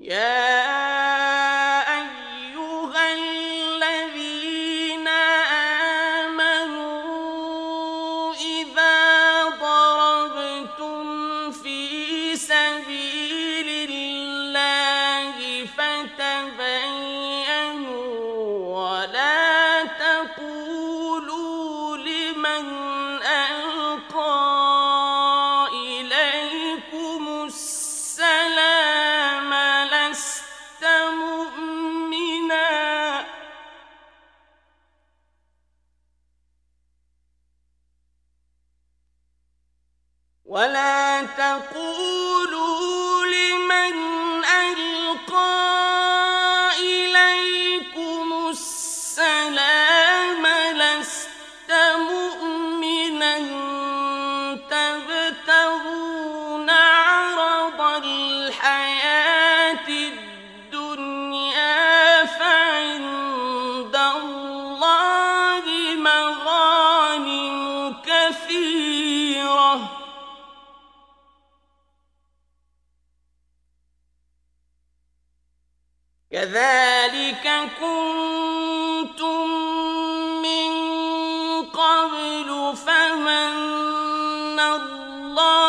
يا أيها الذين آمنوا إذا ضربتم في سبيل الله فتبينوا ولا تقولوا لمن ألقى إليكم السلام لست مؤمنا ولا تقولوا لمن ألقى إليكم السلام لست مؤمنا تبتغون عرض الحياة الدنيا فعند الله مغانم كثيرة كذلك كنتم من قبل فمن الله